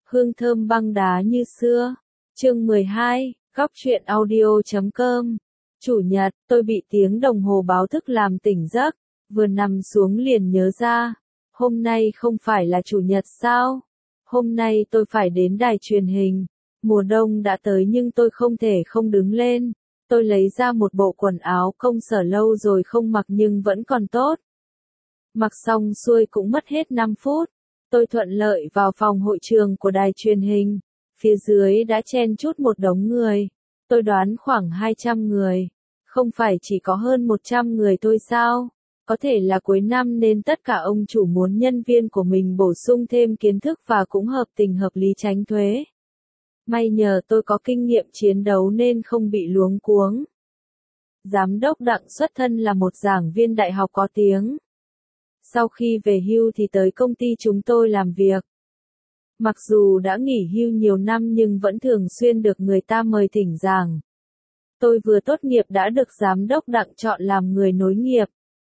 hương thơm băng đá như xưa. Chương 12, góc truyện audio.com. Chủ nhật, tôi bị tiếng đồng hồ báo thức làm tỉnh giấc, vừa nằm xuống liền nhớ ra, hôm nay không phải là chủ nhật sao? Hôm nay tôi phải đến đài truyền hình. Mùa đông đã tới nhưng tôi không thể không đứng lên. Tôi lấy ra một bộ quần áo công sở lâu rồi không mặc nhưng vẫn còn tốt. Mặc xong xuôi cũng mất hết 5 phút. Tôi thuận lợi vào phòng hội trường của đài truyền hình. Phía dưới đã chen chúc một đống người. Tôi đoán khoảng 200 người. Không phải chỉ có hơn 100 người thôi sao? Có thể là cuối năm nên tất cả ông chủ muốn nhân viên của mình bổ sung thêm kiến thức và cũng hợp tình hợp lý tránh thuế. May nhờ tôi có kinh nghiệm chiến đấu nên không bị luống cuống. Giám đốc Đặng xuất thân là một giảng viên đại học có tiếng. Sau khi về hưu thì tới công ty chúng tôi làm việc. Mặc dù đã nghỉ hưu nhiều năm nhưng vẫn thường xuyên được người ta mời thỉnh giảng. Tôi vừa tốt nghiệp đã được giám đốc Đặng chọn làm người nối nghiệp.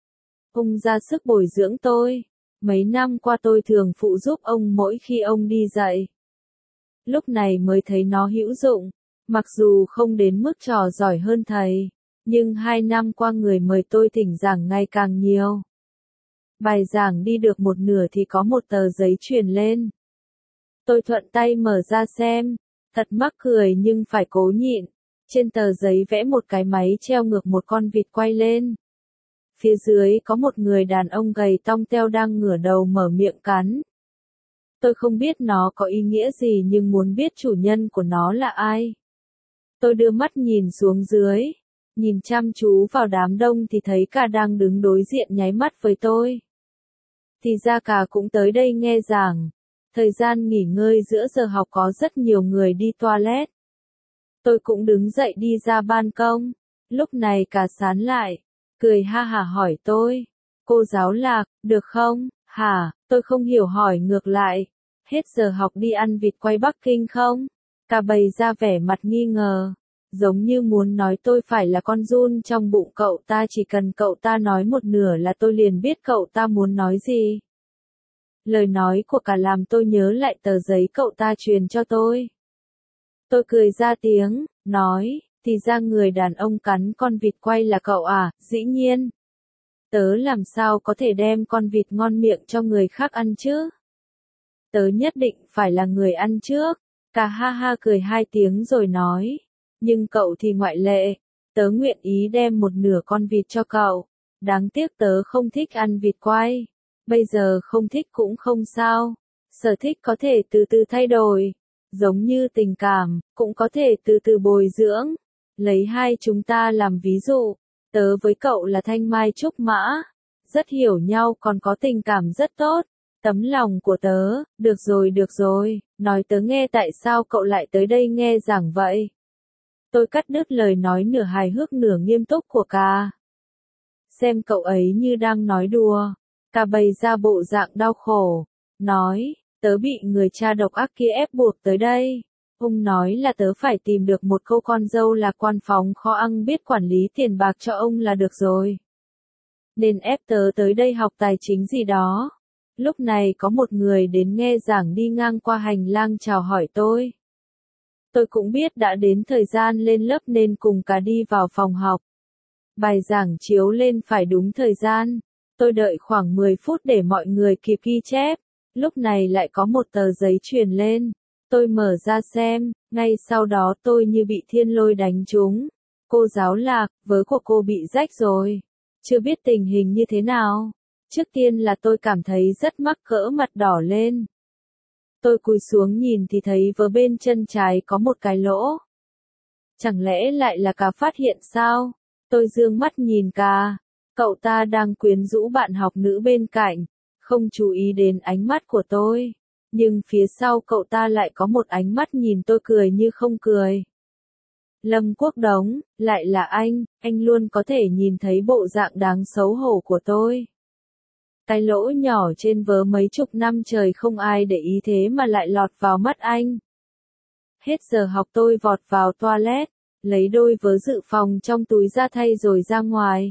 Ông ra sức bồi dưỡng tôi. Mấy năm qua tôi thường phụ giúp ông mỗi khi ông đi dạy. Lúc này mới thấy nó hữu dụng. Mặc dù không đến mức trò giỏi hơn thầy, nhưng 2 năm qua người mời tôi thỉnh giảng ngày càng nhiều. Bài giảng đi được một nửa thì có một tờ giấy truyền lên. Tôi thuận tay mở ra xem, thật mắc cười nhưng phải cố nhịn. Trên tờ giấy vẽ một cái máy treo ngược một con vịt quay lên. Phía dưới có một người đàn ông gầy tong teo đang ngửa đầu mở miệng cắn. Tôi không biết nó có ý nghĩa gì nhưng muốn biết chủ nhân của nó là ai. Tôi đưa mắt nhìn xuống dưới, nhìn chăm chú vào đám đông thì thấy cả đang đứng đối diện nháy mắt với tôi. Thì ra cả cũng tới đây nghe giảng. Thời gian nghỉ ngơi giữa giờ học có rất nhiều người đi toilet. Tôi cũng đứng dậy đi ra ban công. Lúc này cả sán lại, cười ha hả hỏi tôi. Cô giáo Lạc, được không? Hả? Tôi không hiểu hỏi ngược lại. Hết giờ học đi ăn vịt quay Bắc Kinh không? Cả bầy ra vẻ mặt nghi ngờ. Giống như muốn nói tôi phải là con giun trong bụng cậu ta, chỉ cần cậu ta nói một nửa là tôi liền biết cậu ta muốn nói gì. Lời nói của cả làm tôi nhớ lại tờ giấy cậu ta truyền cho tôi. Tôi cười ra tiếng, nói, thì ra người đàn ông cắn con vịt quay là cậu à? Dĩ nhiên. Tớ làm sao có thể đem con vịt ngon miệng cho người khác ăn chứ? Tớ nhất định phải là người ăn trước. Cả ha ha cười 2 tiếng rồi nói. Nhưng cậu thì ngoại lệ. Tớ nguyện ý đem một nửa con vịt cho cậu. Đáng tiếc tớ không thích ăn vịt quay. Bây giờ không thích cũng không sao. Sở thích có thể từ từ thay đổi. Giống như tình cảm, cũng có thể từ từ bồi dưỡng. Lấy hai chúng ta làm ví dụ. Tớ với cậu là thanh mai trúc mã. Rất hiểu nhau còn có tình cảm rất tốt. Tấm lòng của tớ, được rồi, nói tớ nghe tại sao cậu lại tới đây nghe giảng vậy. Tôi cắt đứt lời nói nửa hài hước nửa nghiêm túc của ca. Xem cậu ấy như đang nói đùa. Ca bày ra bộ dạng đau khổ. Nói, tớ bị người cha độc ác kia ép buộc tới đây. Ông nói là tớ phải tìm được một cô con dâu là quan phóng kho ăn biết quản lý tiền bạc cho ông là được rồi. Nên ép tớ tới đây học tài chính gì đó. Lúc này có một người đến nghe giảng đi ngang qua hành lang chào hỏi tôi. Tôi cũng biết đã đến thời gian lên lớp nên cùng cả đi vào phòng học. Bài giảng chiếu lên phải đúng thời gian. Tôi đợi khoảng 10 phút để mọi người kịp ghi chép. Lúc này lại có một tờ giấy truyền lên. Tôi mở ra xem, ngay sau đó tôi như bị thiên lôi đánh trúng. Cô giáo Lạc, vớ của cô bị rách rồi. Chưa biết tình hình như thế nào. Trước tiên là tôi cảm thấy rất mắc cỡ, mặt đỏ lên. Tôi cúi xuống nhìn thì thấy vớ bên chân trái có một cái lỗ. Chẳng lẽ lại là Cá phát hiện sao? Tôi dương mắt nhìn Cá. Cậu ta đang quyến rũ bạn học nữ bên cạnh, không chú ý đến ánh mắt của tôi. Nhưng phía sau cậu ta lại có một ánh mắt nhìn tôi cười như không cười. Lâm Quốc Đống, lại là anh luôn có thể nhìn thấy bộ dạng đáng xấu hổ của tôi. Cái lỗ nhỏ trên vớ mấy chục năm trời không ai để ý thế mà lại lọt vào mắt anh. Hết giờ học tôi vọt vào toilet, lấy đôi vớ dự phòng trong túi ra thay rồi ra ngoài.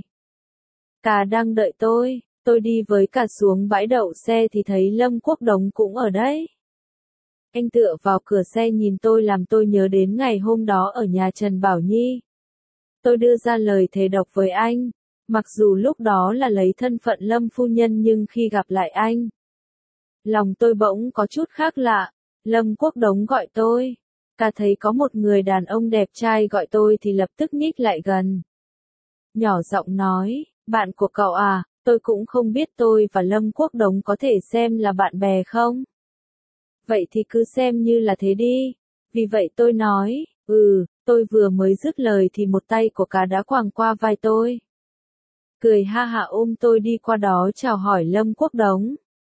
Cả đang đợi tôi đi với cả xuống bãi đậu xe thì thấy Lâm Quốc Đống cũng ở đấy. Anh tựa vào cửa xe nhìn tôi làm tôi nhớ đến ngày hôm đó ở nhà Trần Bảo Nhi. Tôi đưa ra lời thề độc với anh. Mặc dù lúc đó là lấy thân phận Lâm phu nhân nhưng khi gặp lại anh, lòng tôi bỗng có chút khác lạ. Lâm Quốc Đống gọi tôi. Cả thấy có một người đàn ông đẹp trai gọi tôi thì lập tức nhích lại gần. Nhỏ giọng nói, bạn của cậu à, tôi cũng không biết tôi và Lâm Quốc Đống có thể xem là bạn bè không? Vậy thì cứ xem như là thế đi. Vì vậy tôi nói, tôi vừa mới dứt lời thì một tay của Cả đã quàng qua vai tôi. Cười ha hả ôm tôi đi qua đó chào hỏi Lâm Quốc Đống.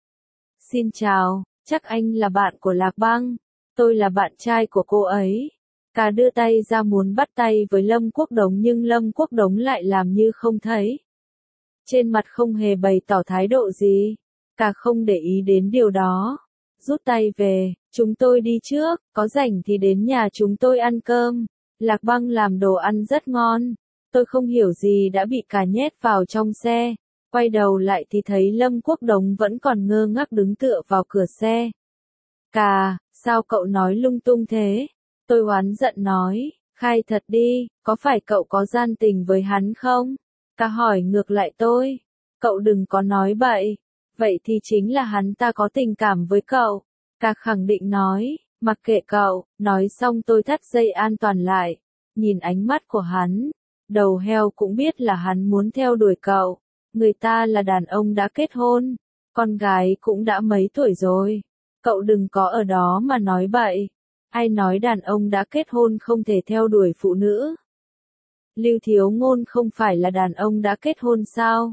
Xin chào, chắc anh là bạn của Lạc Băng. Tôi là bạn trai của cô ấy. Cả đưa tay ra muốn bắt tay với Lâm Quốc Đống nhưng Lâm Quốc Đống lại làm như không thấy. Trên mặt không hề bày tỏ thái độ gì. Cả không để ý đến điều đó. Rút tay về, chúng tôi đi trước, có rảnh thì đến nhà chúng tôi ăn cơm. Lạc Băng làm đồ ăn rất ngon. Tôi không hiểu gì đã bị Cả nhét vào trong xe. Quay đầu lại thì thấy Lâm Quốc Đống vẫn còn ngơ ngác đứng tựa vào cửa xe. Cả, sao cậu nói lung tung thế? Tôi oán giận nói, khai thật đi, có phải cậu có gian tình với hắn không? Cả hỏi ngược lại tôi, cậu đừng có nói bậy, vậy thì chính là hắn ta có tình cảm với cậu. Cả khẳng định nói, mặc kệ cậu, nói xong tôi thắt dây an toàn lại, nhìn ánh mắt của hắn, đầu heo cũng biết là hắn muốn theo đuổi cậu, người ta là đàn ông đã kết hôn, con gái cũng đã mấy tuổi rồi, cậu đừng có ở đó mà nói bậy. Ai nói đàn ông đã kết hôn không thể theo đuổi phụ nữ? Lưu Thiếu Ngôn không phải là đàn ông đã kết hôn sao?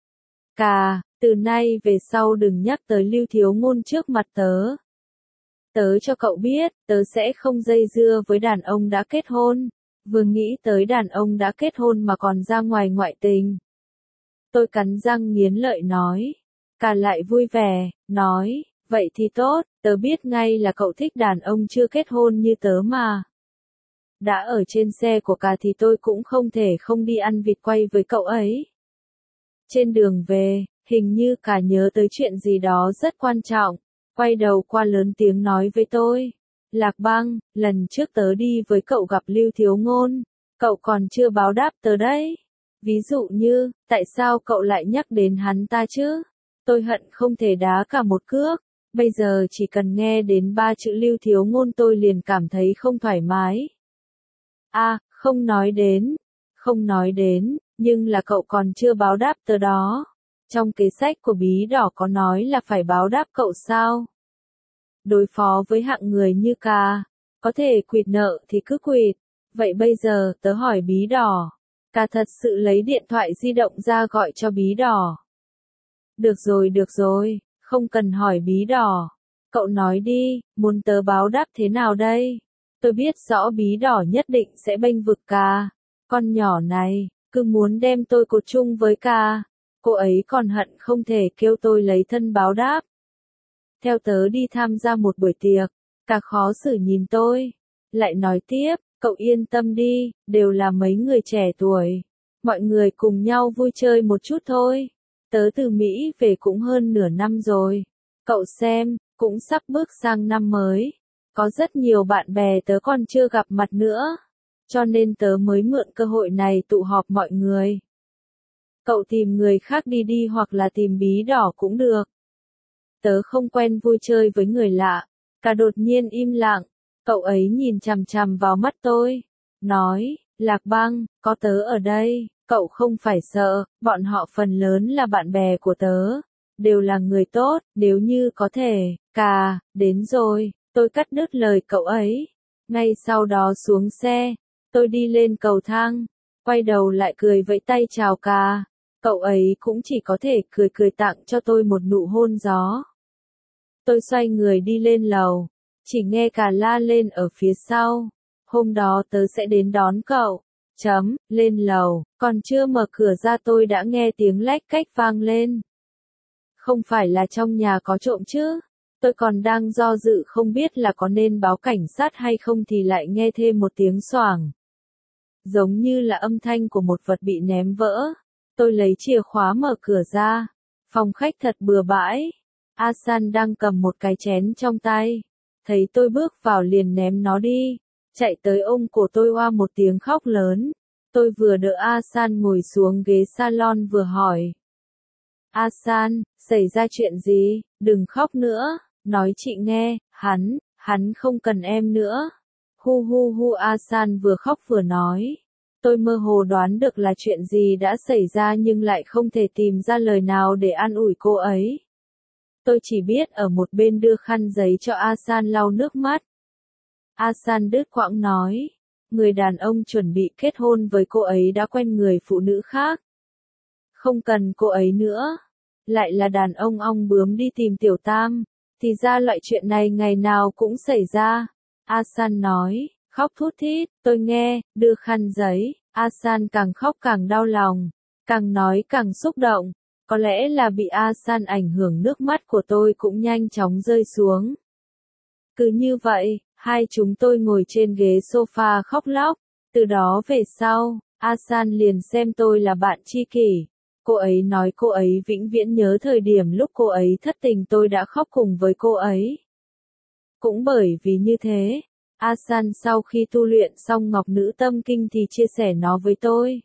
Cả, từ nay về sau đừng nhắc tới Lưu Thiếu Ngôn trước mặt tớ. Tớ cho cậu biết, tớ sẽ không dây dưa với đàn ông đã kết hôn. Vừa nghĩ tới đàn ông đã kết hôn mà còn ra ngoài ngoại tình. Tôi cắn răng nghiến lợi nói. Cả lại vui vẻ, nói. Vậy thì tốt, tớ biết ngay là cậu thích đàn ông chưa kết hôn như tớ mà. Đã ở trên xe của Cả thì tôi cũng không thể không đi ăn vịt quay với cậu ấy. Trên đường về, hình như Cả nhớ tới chuyện gì đó rất quan trọng, quay đầu qua lớn tiếng nói với tôi. Lạc Băng, lần trước tớ đi với cậu gặp Lưu Thiếu Ngôn, cậu còn chưa báo đáp tớ đấy. Ví dụ như, tại sao cậu lại nhắc đến hắn ta chứ? Tôi hận không thể đá Cả một cước. Bây giờ chỉ cần nghe đến 3 chữ Lưu Thiếu Ngôn tôi liền cảm thấy không thoải mái. Không nói đến, nhưng là cậu còn chưa báo đáp tớ đó. Trong kế sách của Bí Đỏ có nói là phải báo đáp cậu sao? Đối phó với hạng người như Cả, có thể quỵt nợ thì cứ quỵt. Vậy bây giờ tớ hỏi Bí Đỏ. Cả thật sự lấy điện thoại di động ra gọi cho Bí Đỏ. Được rồi. Không cần hỏi Bí Đỏ. Cậu nói đi, muốn tớ báo đáp thế nào đây? Tôi biết rõ Bí Đỏ nhất định sẽ bênh vực Cả. Con nhỏ này, cứ muốn đem tôi cột chung với Cả. Cô ấy còn hận không thể kêu tôi lấy thân báo đáp. Theo tớ đi tham gia một buổi tiệc, Cả khó xử nhìn tôi. Lại nói tiếp, cậu yên tâm đi, đều là mấy người trẻ tuổi. Mọi người cùng nhau vui chơi một chút thôi. Tớ từ Mỹ về cũng hơn nửa năm rồi. Cậu xem, cũng sắp bước sang năm mới. Có rất nhiều bạn bè tớ còn chưa gặp mặt nữa. Cho nên tớ mới mượn cơ hội này tụ họp mọi người. Cậu tìm người khác đi hoặc là tìm Bí Đỏ cũng được. Tớ không quen vui chơi với người lạ. Cả đột nhiên im lặng. Cậu ấy nhìn chằm chằm vào mắt tôi. Nói, Lạc Băng, có tớ ở đây. Cậu không phải sợ, bọn họ phần lớn là bạn bè của tớ, đều là người tốt, nếu như có thể. Cả, đến rồi, tôi cắt đứt lời cậu ấy. Ngay sau đó xuống xe, tôi đi lên cầu thang, quay đầu lại cười vẫy tay chào Cả. Cậu ấy cũng chỉ có thể cười tặng cho tôi một nụ hôn gió. Tôi xoay người đi lên lầu, chỉ nghe Cả la lên ở phía sau. Hôm đó tớ sẽ đến đón cậu. Lên lầu, còn chưa mở cửa ra tôi đã nghe tiếng lách cách vang lên. Không phải là trong nhà có trộm chứ? Tôi còn đang do dự không biết là có nên báo cảnh sát hay không thì lại nghe thêm một tiếng xoảng. Giống như là âm thanh của một vật bị ném vỡ. Tôi lấy chìa khóa mở cửa ra. Phòng khách thật bừa bãi. A San đang cầm một cái chén trong tay. thấy tôi bước vào liền ném nó đi, chạy tới ôm cổ tôi oa một tiếng khóc lớn. Tôi vừa đỡ A San ngồi xuống ghế salon vừa hỏi. A San, xảy ra chuyện gì, đừng khóc nữa, nói chị nghe, hắn không cần em nữa. Hu hu hu A San vừa khóc vừa nói. Tôi mơ hồ đoán được là chuyện gì đã xảy ra nhưng lại không thể tìm ra lời nào để an ủi cô ấy. Tôi chỉ biết ở một bên đưa khăn giấy cho A San lau nước mắt. A San đứt quãng nói. Người đàn ông chuẩn bị kết hôn với cô ấy đã quen người phụ nữ khác. Không cần cô ấy nữa. Lại là đàn ông ong bướm đi tìm tiểu tam. Thì ra loại chuyện này ngày nào cũng xảy ra. A San nói, khóc thút thít, tôi nghe, đưa khăn giấy. A San càng khóc càng đau lòng, càng nói càng xúc động. Có lẽ là bị A San ảnh hưởng nước mắt của tôi cũng nhanh chóng rơi xuống. Cứ như vậy, hai chúng tôi ngồi trên ghế sofa khóc lóc. Từ đó về sau, A San liền xem tôi là bạn tri kỷ. Cô ấy nói cô ấy vĩnh viễn nhớ thời điểm lúc cô ấy thất tình tôi đã khóc cùng với cô ấy. Cũng bởi vì như thế, A San sau khi tu luyện xong Ngọc Nữ Tâm Kinh thì chia sẻ nó với tôi.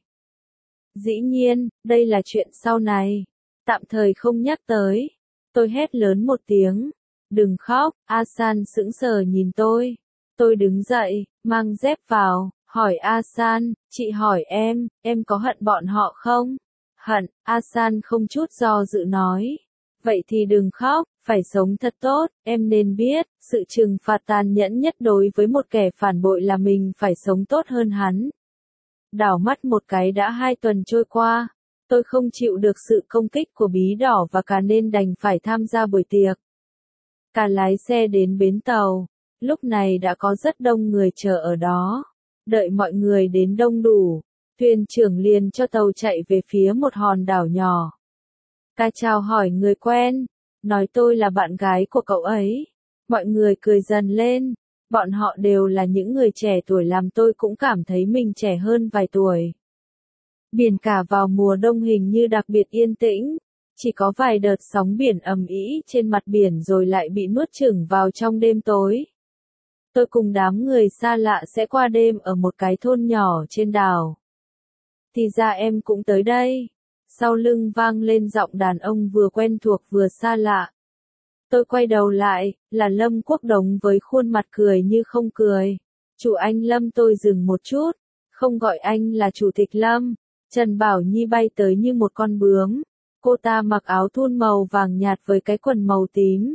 Dĩ nhiên, đây là chuyện sau này. Tạm thời không nhắc tới. Tôi hét lớn một tiếng. Đừng khóc, A San sững sờ nhìn tôi. Tôi đứng dậy, mang dép vào, hỏi A San, chị hỏi em có hận bọn họ không? Hận, A San không chút do dự nói. Vậy thì đừng khóc, phải sống thật tốt, em nên biết, sự trừng phạt tàn nhẫn nhất đối với một kẻ phản bội là mình phải sống tốt hơn hắn. Đảo mắt một cái đã 2 tuần trôi qua, tôi không chịu được sự công kích của Bí Đỏ và Cà nên đành phải tham gia buổi tiệc. Cà lái xe đến bến tàu, lúc này đã có rất đông người chờ ở đó. Đợi mọi người đến đông đủ, thuyền trưởng liền cho tàu chạy về phía một hòn đảo nhỏ. Cà chào hỏi người quen, nói tôi là bạn gái của cậu ấy. Mọi người cười dần lên, bọn họ đều là những người trẻ tuổi làm tôi cũng cảm thấy mình trẻ hơn vài tuổi. Biển cả vào mùa đông hình như đặc biệt yên tĩnh, chỉ có vài đợt sóng biển ầm ĩ trên mặt biển rồi lại bị nuốt chửng vào trong đêm tối. Tôi cùng đám người xa lạ sẽ qua đêm ở một cái thôn nhỏ trên đảo. Thì ra em cũng tới đây. Sau lưng vang lên giọng đàn ông vừa quen thuộc vừa xa lạ. Tôi quay đầu lại, là Lâm Quốc Đống với khuôn mặt cười như không cười. Chủ anh Lâm, tôi dừng một chút, không gọi anh là Chủ tịch Lâm. Trần Bảo Nhi bay tới như một con bướm. Cô ta mặc áo thun màu vàng nhạt với cái quần màu tím.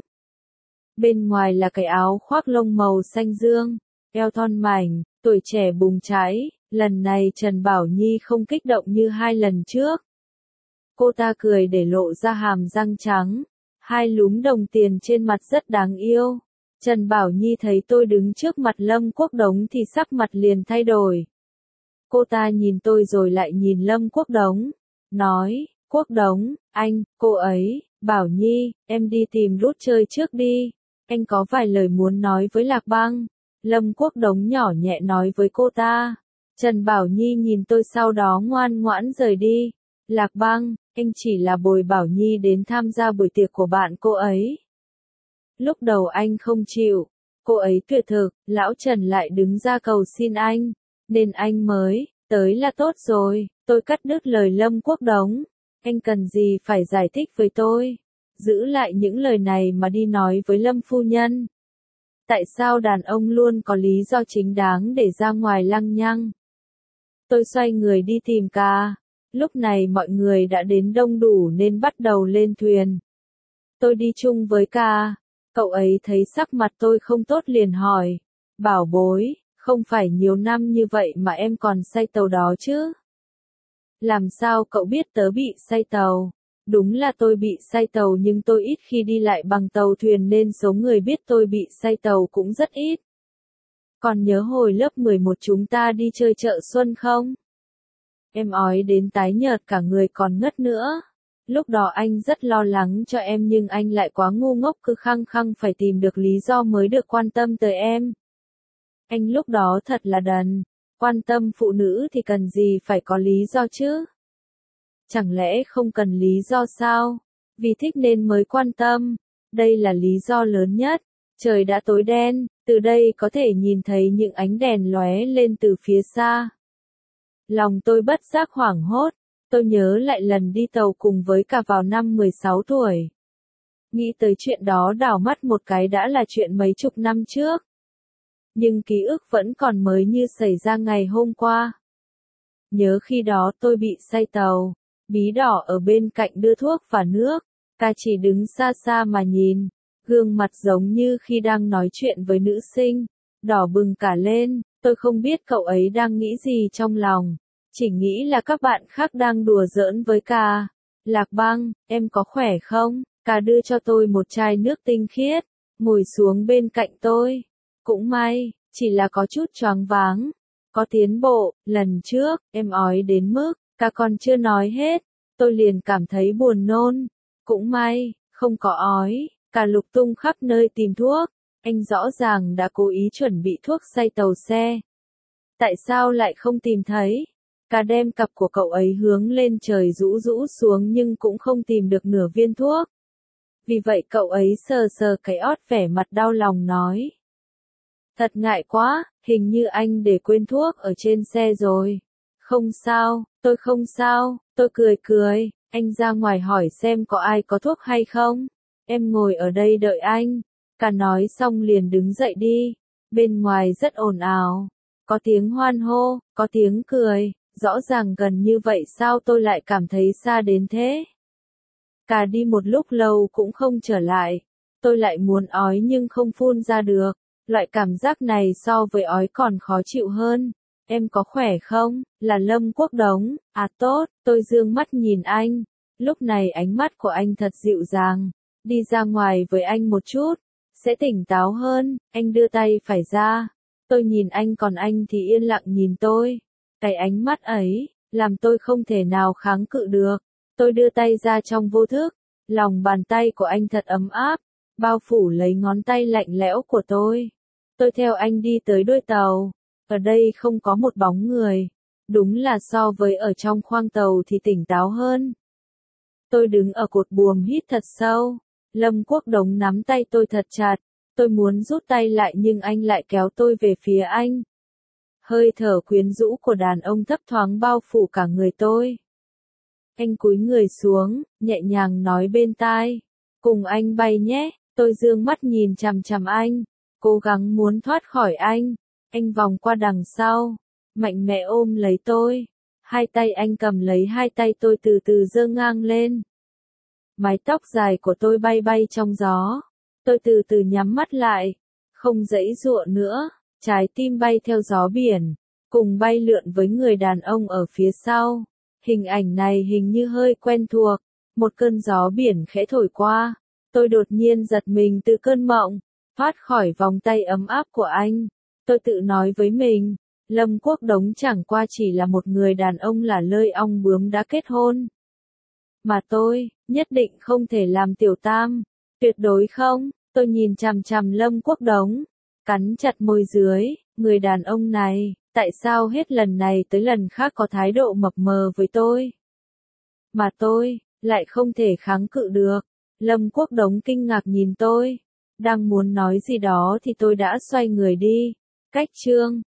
Bên ngoài là cái áo khoác lông màu xanh dương, eo thon mảnh, tuổi trẻ bùng cháy. Lần này Trần Bảo Nhi không kích động như 2 lần trước. Cô ta cười để lộ ra hàm răng trắng, 2 lúm đồng tiền trên mặt rất đáng yêu. Trần Bảo Nhi thấy tôi đứng trước mặt Lâm Quốc Đống thì sắc mặt liền thay đổi. Cô ta nhìn tôi rồi lại nhìn Lâm Quốc Đống, nói, Quốc Đống, anh, cô ấy, Bảo Nhi, em đi tìm Rút chơi trước đi, anh có vài lời muốn nói với Lạc Băng. Lâm Quốc Đống nhỏ nhẹ nói với cô ta. Trần Bảo Nhi nhìn tôi sau đó ngoan ngoãn rời đi. Lạc Băng, anh chỉ là bồi Bảo Nhi đến tham gia buổi tiệc của bạn cô ấy. Lúc đầu anh không chịu, cô ấy tuyệt thực, lão Trần lại đứng ra cầu xin anh, nên anh mới, tới là tốt rồi, tôi cắt đứt lời Lâm Quốc Đống. Anh cần gì phải giải thích với tôi, giữ lại những lời này mà đi nói với Lâm phu nhân. Tại sao đàn ông luôn có lý do chính đáng để ra ngoài lăng nhăng? Tôi xoay người đi tìm Ca. Lúc này mọi người đã đến đông đủ nên bắt đầu lên thuyền. Tôi đi chung với Ca. Cậu ấy thấy sắc mặt tôi không tốt liền hỏi. Bảo bối, không phải nhiều năm như vậy mà em còn say tàu đó chứ? Làm sao cậu biết tớ bị say tàu? Đúng là tôi bị say tàu nhưng tôi ít khi đi lại bằng tàu thuyền nên số người biết tôi bị say tàu cũng rất ít. Còn nhớ hồi lớp 11 chúng ta đi chơi chợ xuân không? Em ói đến tái nhợt cả người còn ngất nữa. Lúc đó anh rất lo lắng cho em nhưng anh lại quá ngu ngốc cứ khăng khăng phải tìm được lý do mới được quan tâm tới em. Anh lúc đó thật là đần. Quan tâm phụ nữ thì cần gì phải có lý do chứ? Chẳng lẽ không cần lý do sao? Vì thích nên mới quan tâm. Đây là lý do lớn nhất. Trời đã tối đen, từ đây có thể nhìn thấy những ánh đèn lóe lên từ phía xa. Lòng tôi bất giác hoảng hốt, tôi nhớ lại lần đi tàu cùng với cả vào năm 16 tuổi. Nghĩ tới chuyện đó đảo mắt một cái đã là chuyện mấy chục năm trước. Nhưng ký ức vẫn còn mới như xảy ra ngày hôm qua. Nhớ khi đó tôi bị say tàu, Bí Đỏ ở bên cạnh đưa thuốc và nước, ca chỉ đứng xa xa mà nhìn, gương mặt giống như khi đang nói chuyện với nữ sinh, đỏ bừng cả lên, tôi không biết cậu ấy đang nghĩ gì trong lòng, chỉ nghĩ là các bạn khác đang đùa giỡn với ca. Lạc Băng, em có khỏe không? Ca đưa cho tôi một chai nước tinh khiết, ngồi xuống bên cạnh tôi. Cũng may, chỉ là có chút choáng váng. Có tiến bộ, lần trước, em ói đến mức, ca còn chưa nói hết, tôi liền cảm thấy buồn nôn. Cũng may, không có ói, cả lục tung khắp nơi tìm thuốc, anh rõ ràng đã cố ý chuẩn bị thuốc say tàu xe. Tại sao lại không tìm thấy? Ca đem cặp của cậu ấy hướng lên trời rũ rũ xuống nhưng cũng không tìm được nửa viên thuốc. Vì vậy cậu ấy sờ sờ cái ót vẻ mặt đau lòng nói. Thật ngại quá, hình như anh để quên thuốc ở trên xe rồi. Không sao, tôi không sao, tôi cười cười, anh ra ngoài hỏi xem có ai có thuốc hay không. Em ngồi ở đây đợi anh. Ca nói xong liền đứng dậy đi. Bên ngoài rất ồn ào. Có tiếng hoan hô, có tiếng cười, rõ ràng gần như vậy sao tôi lại cảm thấy xa đến thế. Ca đi một lúc lâu cũng không trở lại. Tôi lại muốn ói nhưng không phun ra được. Loại cảm giác này so với ói còn khó chịu hơn. Em có khỏe không? Là Lâm Quốc Đống. À tốt, tôi dương mắt nhìn anh. Lúc này ánh mắt của anh thật dịu dàng. Đi ra ngoài với anh một chút, sẽ tỉnh táo hơn. Anh đưa tay phải ra. Tôi nhìn anh còn anh thì yên lặng nhìn tôi. Cái ánh mắt ấy, làm tôi không thể nào kháng cự được. Tôi đưa tay ra trong vô thức. Lòng bàn tay của anh thật ấm áp, bao phủ lấy ngón tay lạnh lẽo của tôi. Tôi theo anh đi tới đuôi tàu. Ở đây không có một bóng người. Đúng là so với ở trong khoang tàu thì tỉnh táo hơn. Tôi đứng ở cột buồm hít thật sâu. Lâm Quốc Đống nắm tay tôi thật chặt. Tôi muốn rút tay lại nhưng anh lại kéo tôi về phía anh. Hơi thở quyến rũ của đàn ông thấp thoáng bao phủ cả người tôi. Anh cúi người xuống, nhẹ nhàng nói bên tai. Cùng anh bay nhé. Tôi dương mắt nhìn chằm chằm anh. Cố gắng muốn thoát khỏi anh. Anh vòng qua đằng sau. Mạnh mẽ ôm lấy tôi. Hai tay anh cầm lấy hai tay tôi từ từ giơ ngang lên. Mái tóc dài của tôi bay bay trong gió. Tôi từ từ nhắm mắt lại. Không giãy giụa nữa. Trái tim bay theo gió biển. Cùng bay lượn với người đàn ông ở phía sau. Hình ảnh này hình như hơi quen thuộc. Một cơn gió biển khẽ thổi qua. Tôi đột nhiên giật mình từ cơn mộng. Thoát khỏi vòng tay ấm áp của anh. Tôi tự nói với mình. Lâm Quốc Đống chẳng qua chỉ là một người đàn ông là lơi ong bướm đã kết hôn. Mà tôi, nhất định không thể làm tiểu tam. Tuyệt đối không. Tôi nhìn chằm chằm Lâm Quốc Đống. Cắn chặt môi dưới. Người đàn ông này, tại sao hết lần này tới lần khác có thái độ mập mờ với tôi? Mà tôi, lại không thể kháng cự được. Lâm Quốc Đống kinh ngạc nhìn tôi. Đang muốn nói gì đó thì tôi đã xoay người đi. Cách chương